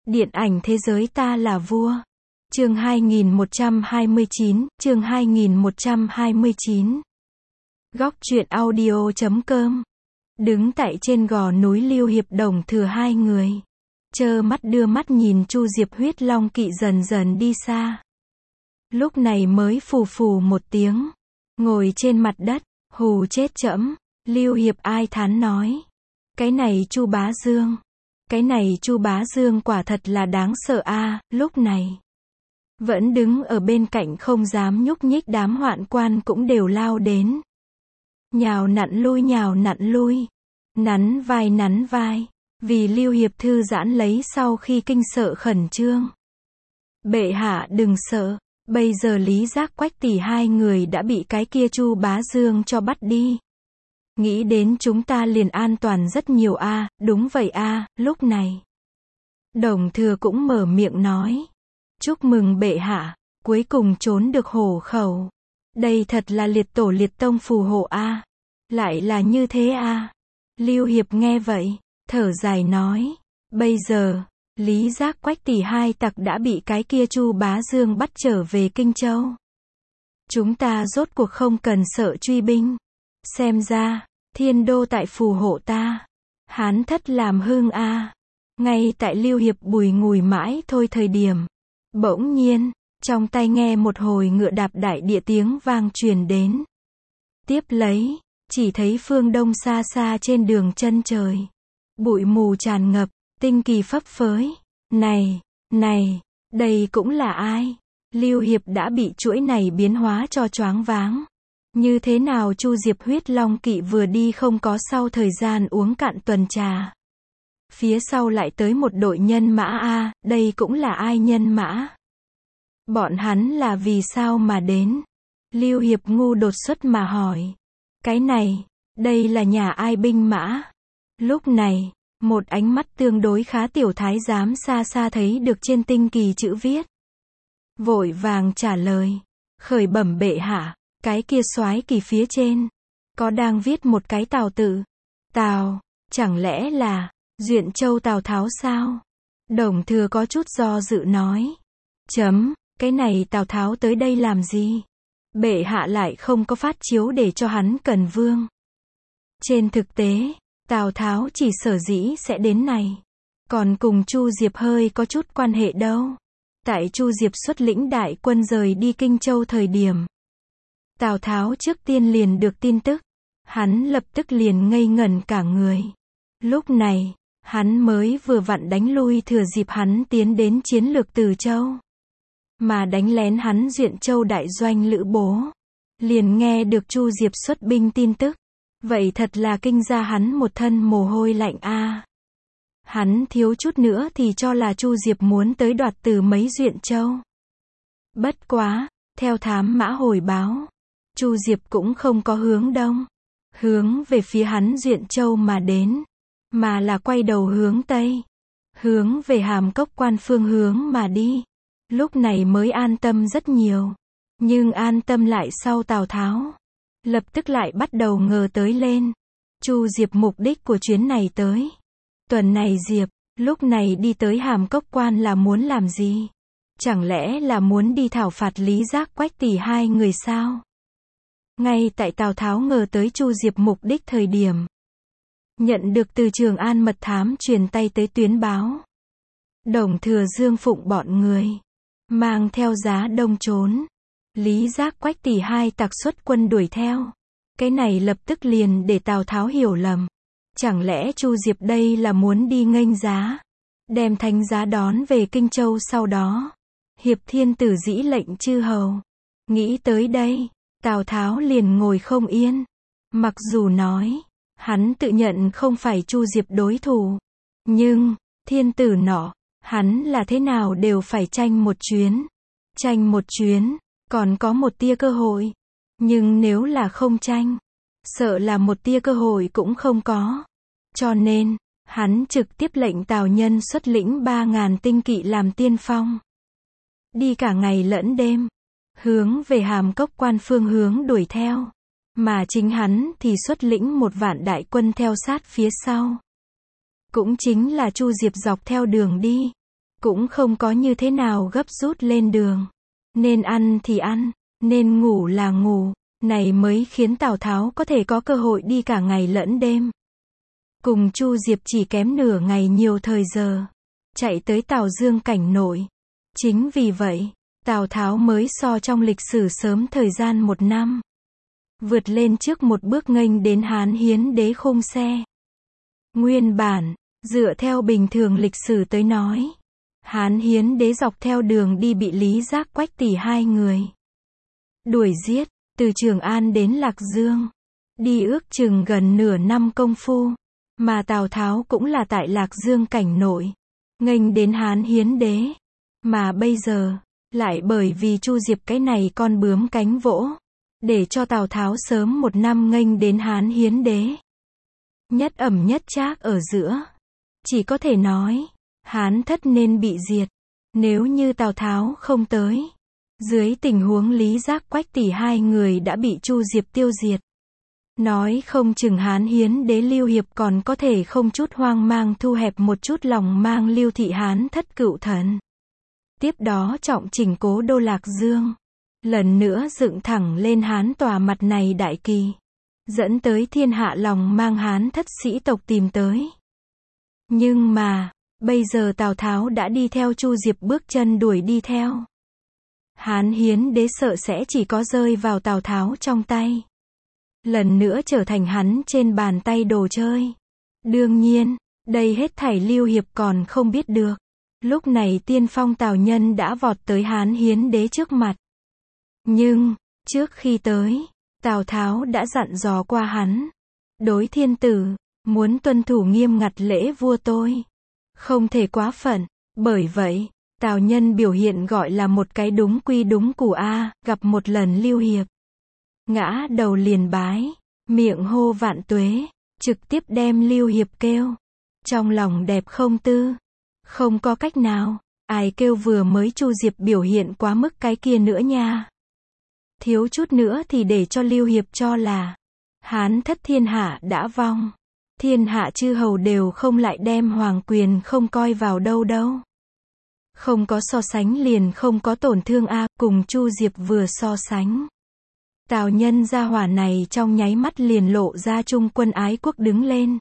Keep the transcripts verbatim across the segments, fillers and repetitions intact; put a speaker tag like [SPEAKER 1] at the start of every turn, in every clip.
[SPEAKER 1] Điện ảnh thế giới ta là vua. Chương hai nghìn một trăm hai mươi chín, chương hai nghìn một trăm hai mươi chín. Góc truyện audio chấm com. Đứng tại trên gò núi Lưu Hiệp Đồng Thừa hai người. Trơ mắt đưa mắt nhìn Chu Diệp huyết long kỵ dần dần đi xa. Lúc này mới phù phù một tiếng. Ngồi trên mặt đất, hù chết trẫm. Lưu Hiệp ai thán nói. Cái này Chu Bá Dương. Cái này Chu Bá Dương quả thật là đáng sợ a. À, lúc này vẫn đứng ở bên cạnh không dám nhúc nhích đám hoạn quan cũng đều lao đến. Nhào nặn lui nhào nặn lui. Nắn vai nắn vai. Vì Lưu Hiệp thư giãn lấy sau khi kinh sợ khẩn trương. Bệ hạ đừng sợ. Bây giờ Lý Giác Quách tỷ hai người đã bị cái kia Chu Bá Dương cho bắt đi. Nghĩ đến chúng ta liền an toàn rất nhiều a. À, đúng vậy a. À, lúc này Đồng Thừa cũng mở miệng nói. Chúc mừng bệ hạ, cuối cùng trốn được hổ khẩu. Đây thật là liệt tổ liệt tông phù hộ a. À. Lại là như thế a. À. Lưu Hiệp nghe vậy, thở dài nói. Bây giờ, Lý Giác Quách tỷ hai tặc đã bị cái kia Chu Bá Dương bắt trở về Kinh Châu. Chúng ta rốt cuộc không cần sợ truy binh. Xem ra, thiên đô tại phù hộ ta. Hán thất làm hương a. À. Ngay tại Lưu Hiệp bùi ngùi mãi thôi thời điểm. Bỗng nhiên, trong tai nghe một hồi ngựa đạp đại địa tiếng vang truyền đến. Tiếp lấy, chỉ thấy phương đông xa xa trên đường chân trời. Bụi mù tràn ngập, tinh kỳ phấp phới. Này, này, đây cũng là ai? Lưu Hiệp đã bị chuỗi này biến hóa cho choáng váng. Như thế nào Chu Diệp huyết long kỵ vừa đi không có sau thời gian uống cạn tuần trà. Phía sau lại tới một đội nhân mã a, à, đây cũng là ai nhân mã? Bọn hắn là vì sao mà đến? Lưu Hiệp ngu đột xuất mà hỏi. Cái này, đây là nhà ai binh mã? Lúc này, một ánh mắt tương đối khá tiểu thái giám xa xa thấy được trên tinh kỳ chữ viết. Vội vàng trả lời. Khởi bẩm bệ hạ, cái kia soái kỳ phía trên. Có đang viết một cái Tào tự. Tào, chẳng lẽ là Duyện Châu Tào Tháo sao? Đồng Thừa có chút do dự nói. Chấm, cái này Tào Tháo tới đây làm gì? Bệ hạ lại không có phát chiếu để cho hắn cần vương. Trên thực tế, Tào Tháo chỉ sở dĩ sẽ đến này. Còn cùng Chu Diệp hơi có chút quan hệ đâu. Tại Chu Diệp xuất lĩnh đại quân rời đi Kinh Châu thời điểm. Tào Tháo trước tiên liền được tin tức. Hắn lập tức liền ngây ngẩn cả người. Lúc này, hắn mới vừa vặn đánh lui thừa dịp hắn tiến đến chiến lược Từ Châu. Mà đánh lén hắn Duyện Châu đại doanh Lữ Bố. Liền nghe được Chu Diệp xuất binh tin tức. Vậy thật là kinh ra hắn một thân mồ hôi lạnh a. À. Hắn thiếu chút nữa thì cho là Chu Diệp muốn tới đoạt từ mấy Duyện Châu. Bất quá, theo thám mã hồi báo, Chu Diệp cũng không có hướng đông, hướng về phía hắn Duyện Châu mà đến, mà là quay đầu hướng tây, hướng về Hàm Cốc Quan phương hướng mà đi. Lúc này mới an tâm rất nhiều, nhưng an tâm lại sau Tào Tháo, lập tức lại bắt đầu ngờ tới lên. Chu Diệp mục đích của chuyến này tới. Tuần này Diệp, lúc này đi tới Hàm Cốc Quan là muốn làm gì? Chẳng lẽ là muốn đi thảo phạt Lý Giác Quách tỷ hai người sao? Ngay tại Tào Tháo ngờ tới Chu Diệp mục đích thời điểm. Nhận được từ Trường An mật thám truyền tay tới tuyến báo. Đồng Thừa Dương Phụng bọn người. Mang theo giá đông trốn. Lý Giác Quách tỷ hai tặc xuất quân đuổi theo. Cái này lập tức liền để Tào Tháo hiểu lầm. Chẳng lẽ Chu Diệp đây là muốn đi nghênh giá. Đem thánh giá đón về Kinh Châu sau đó. Hiệp thiên tử dĩ lệnh chư hầu. Nghĩ tới đây, Tào Tháo liền ngồi không yên. Mặc dù nói, hắn tự nhận không phải Chu Diệp đối thủ. Nhưng, thiên tử nọ, hắn là thế nào đều phải tranh một chuyến. Tranh một chuyến, còn có một tia cơ hội. Nhưng nếu là không tranh, sợ là một tia cơ hội cũng không có. Cho nên, hắn trực tiếp lệnh Tào Nhân xuất lĩnh ba ngàn tinh kỵ làm tiên phong. Đi cả ngày lẫn đêm, hướng về Hàm Cốc Quan phương hướng đuổi theo. Mà chính hắn thì xuất lĩnh một vạn đại quân theo sát phía sau. Cũng chính là Chu Diệp dọc theo đường đi. cũng không có như thế nào gấp rút lên đường. Nên ăn thì ăn, nên ngủ là ngủ, này mới khiến Tào Tháo có thể có cơ hội đi cả ngày lẫn đêm. Cùng Chu Diệp chỉ kém nửa ngày nhiều thời giờ, chạy tới Tào Dương cảnh nội. Chính vì vậy, Tào Tháo mới so trong lịch sử sớm thời gian một năm. Vượt lên trước một bước nghênh đến Hán Hiến Đế khung xe. Nguyên bản, dựa theo bình thường lịch sử tới nói, Hán Hiến Đế dọc theo đường đi bị Lý Giác Quách tỷ hai người đuổi giết, từ Trường An đến Lạc Dương, đi ước chừng gần nửa năm công phu, mà Tào Tháo cũng là tại Lạc Dương cảnh nội, nghênh đến Hán Hiến Đế, mà bây giờ, lại bởi vì Chu Diệp cái này con bướm cánh vỗ, để cho Tào Tháo sớm một năm nghênh đến Hán Hiến Đế. Nhất ẩm nhất trác ở giữa, chỉ có thể nói, Hán thất nên bị diệt, nếu như Tào Tháo không tới. Dưới tình huống Lý Giác Quách tỷ hai người đã bị Chu Diệp tiêu diệt. Nói không chừng Hán Hiến Đế Lưu Hiệp còn có thể không chút hoang mang thu hẹp một chút lòng mang Lưu Thị Hán thất cựu thần. Tiếp đó trọng chỉnh cố đô Lạc Dương. Lần nữa dựng thẳng lên Hán tòa mặt này đại kỳ. Dẫn tới thiên hạ lòng mang Hán thất sĩ tộc tìm tới. Nhưng mà, bây giờ Tào Tháo đã đi theo Chu Diệp bước chân đuổi đi theo. Hán Hiến Đế sợ sẽ chỉ có rơi vào Tào Tháo trong tay. Lần nữa trở thành hắn trên bàn tay đồ chơi. Đương nhiên, đây hết thảy Lưu Hiệp còn không biết được. Lúc này tiên phong Tào Nhân đã vọt tới Hán Hiến Đế trước mặt. Nhưng, trước khi tới, Tào Tháo đã dặn dò qua hắn. Đối thiên tử, muốn tuân thủ nghiêm ngặt lễ vua tôi. Không thể quá phận, bởi vậy, Tào Nhân biểu hiện gọi là một cái đúng quy đúng củ A, gặp một lần Lưu Hiệp. Ngã đầu liền bái, miệng hô vạn tuế, trực tiếp đem Lưu Hiệp kêu. Trong lòng đẹp không tư, không có cách nào, ai kêu vừa mới Chu Diệp biểu hiện quá mức cái kia nữa nha. Thiếu chút nữa thì để cho Lưu Hiệp cho là, Hán thất thiên hạ đã vong. Thiên hạ chư hầu đều không lại đem hoàng quyền không coi vào đâu đâu. Không có so sánh liền không có tổn thương a, cùng Chu Diệp vừa so sánh. Tào Nhân gia hỏa này trong nháy mắt liền lộ ra trung quân ái quốc đứng lên.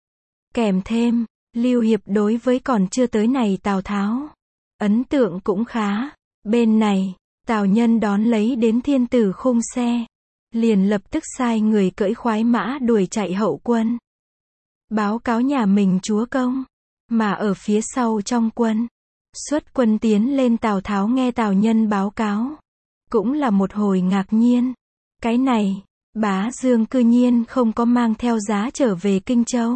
[SPEAKER 1] Kèm thêm, Lưu Hiệp đối với còn chưa tới này Tào Tháo, ấn tượng cũng khá. Bên này, Tào Nhân đón lấy đến thiên tử khung xe, liền lập tức sai người cưỡi khoái mã đuổi chạy hậu quân. Báo cáo nhà mình chúa công, mà ở phía sau trong quân. Xuất quân tiến lên Tào Tháo nghe Tào Nhân báo cáo. Cũng là một hồi ngạc nhiên. Cái này, Bá Dương cư nhiên không có mang theo giá trở về Kinh Châu.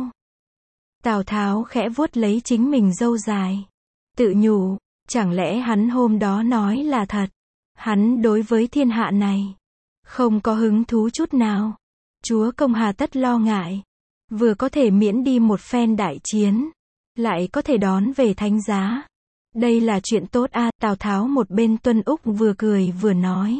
[SPEAKER 1] Tào Tháo khẽ vuốt lấy chính mình râu dài. Tự nhủ, chẳng lẽ hắn hôm đó nói là thật. Hắn đối với thiên hạ này, không có hứng thú chút nào. Chúa công hà tất lo ngại. Vừa có thể miễn đi một phen đại chiến, lại có thể đón về thánh giá. Đây là chuyện tốt a, Tào Tháo một bên tuân úc vừa cười vừa nói.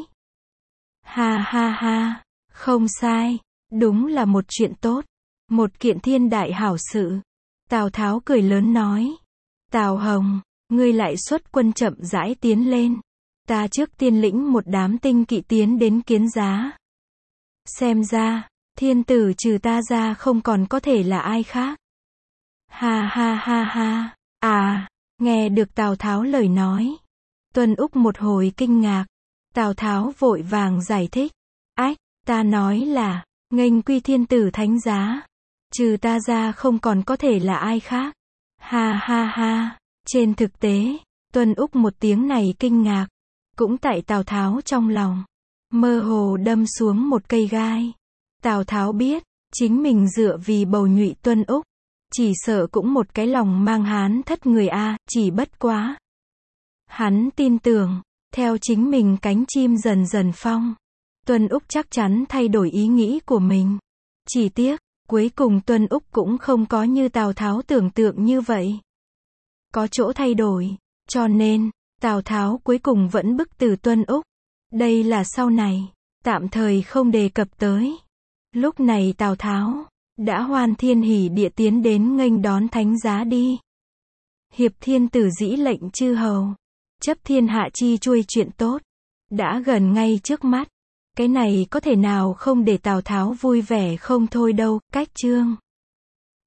[SPEAKER 1] Ha ha ha, không sai, đúng là một chuyện tốt, một kiện thiên đại hảo sự. Tào Tháo cười lớn nói. Tào Hồng, ngươi lại xuất quân chậm rãi tiến lên. Ta trước tiên lĩnh một đám tinh kỵ tiến đến Kiến Giá. Xem ra, thiên tử trừ ta ra không còn có thể là ai khác. Ha ha ha ha, à, nghe được Tào Tháo lời nói. Tuân Úc một hồi kinh ngạc. Tào Tháo vội vàng giải thích. Ách, ta nói là, nghênh quy thiên tử thánh giá. Trừ ta ra không còn có thể là ai khác. Ha ha ha, trên thực tế, Tuân Úc một tiếng này kinh ngạc. Cũng tại Tào Tháo trong lòng, mơ hồ đâm xuống một cây gai. Tào Tháo biết, chính mình dựa vì bầu nhụy Tuân Úc, chỉ sợ cũng một cái lòng mang Hán thất người a, chỉ bất quá. Hắn tin tưởng, theo chính mình cánh chim dần dần phong, Tuân Úc chắc chắn thay đổi ý nghĩ của mình. Chỉ tiếc, cuối cùng Tuân Úc cũng không có như Tào Tháo tưởng tượng như vậy. Có chỗ thay đổi, cho nên, Tào Tháo cuối cùng vẫn bức từ Tuân Úc. Đây là sau này, tạm thời không đề cập tới. Lúc này Tào Tháo đã hoan thiên hỉ địa tiến đến nghênh đón thánh giá đi. Hiệp thiên tử dĩ lệnh chư hầu. Chấp thiên hạ chi chuôi chuyện tốt. Đã gần ngay trước mắt. Cái này có thể nào không để Tào Tháo vui vẻ không thôi đâu, cách chương.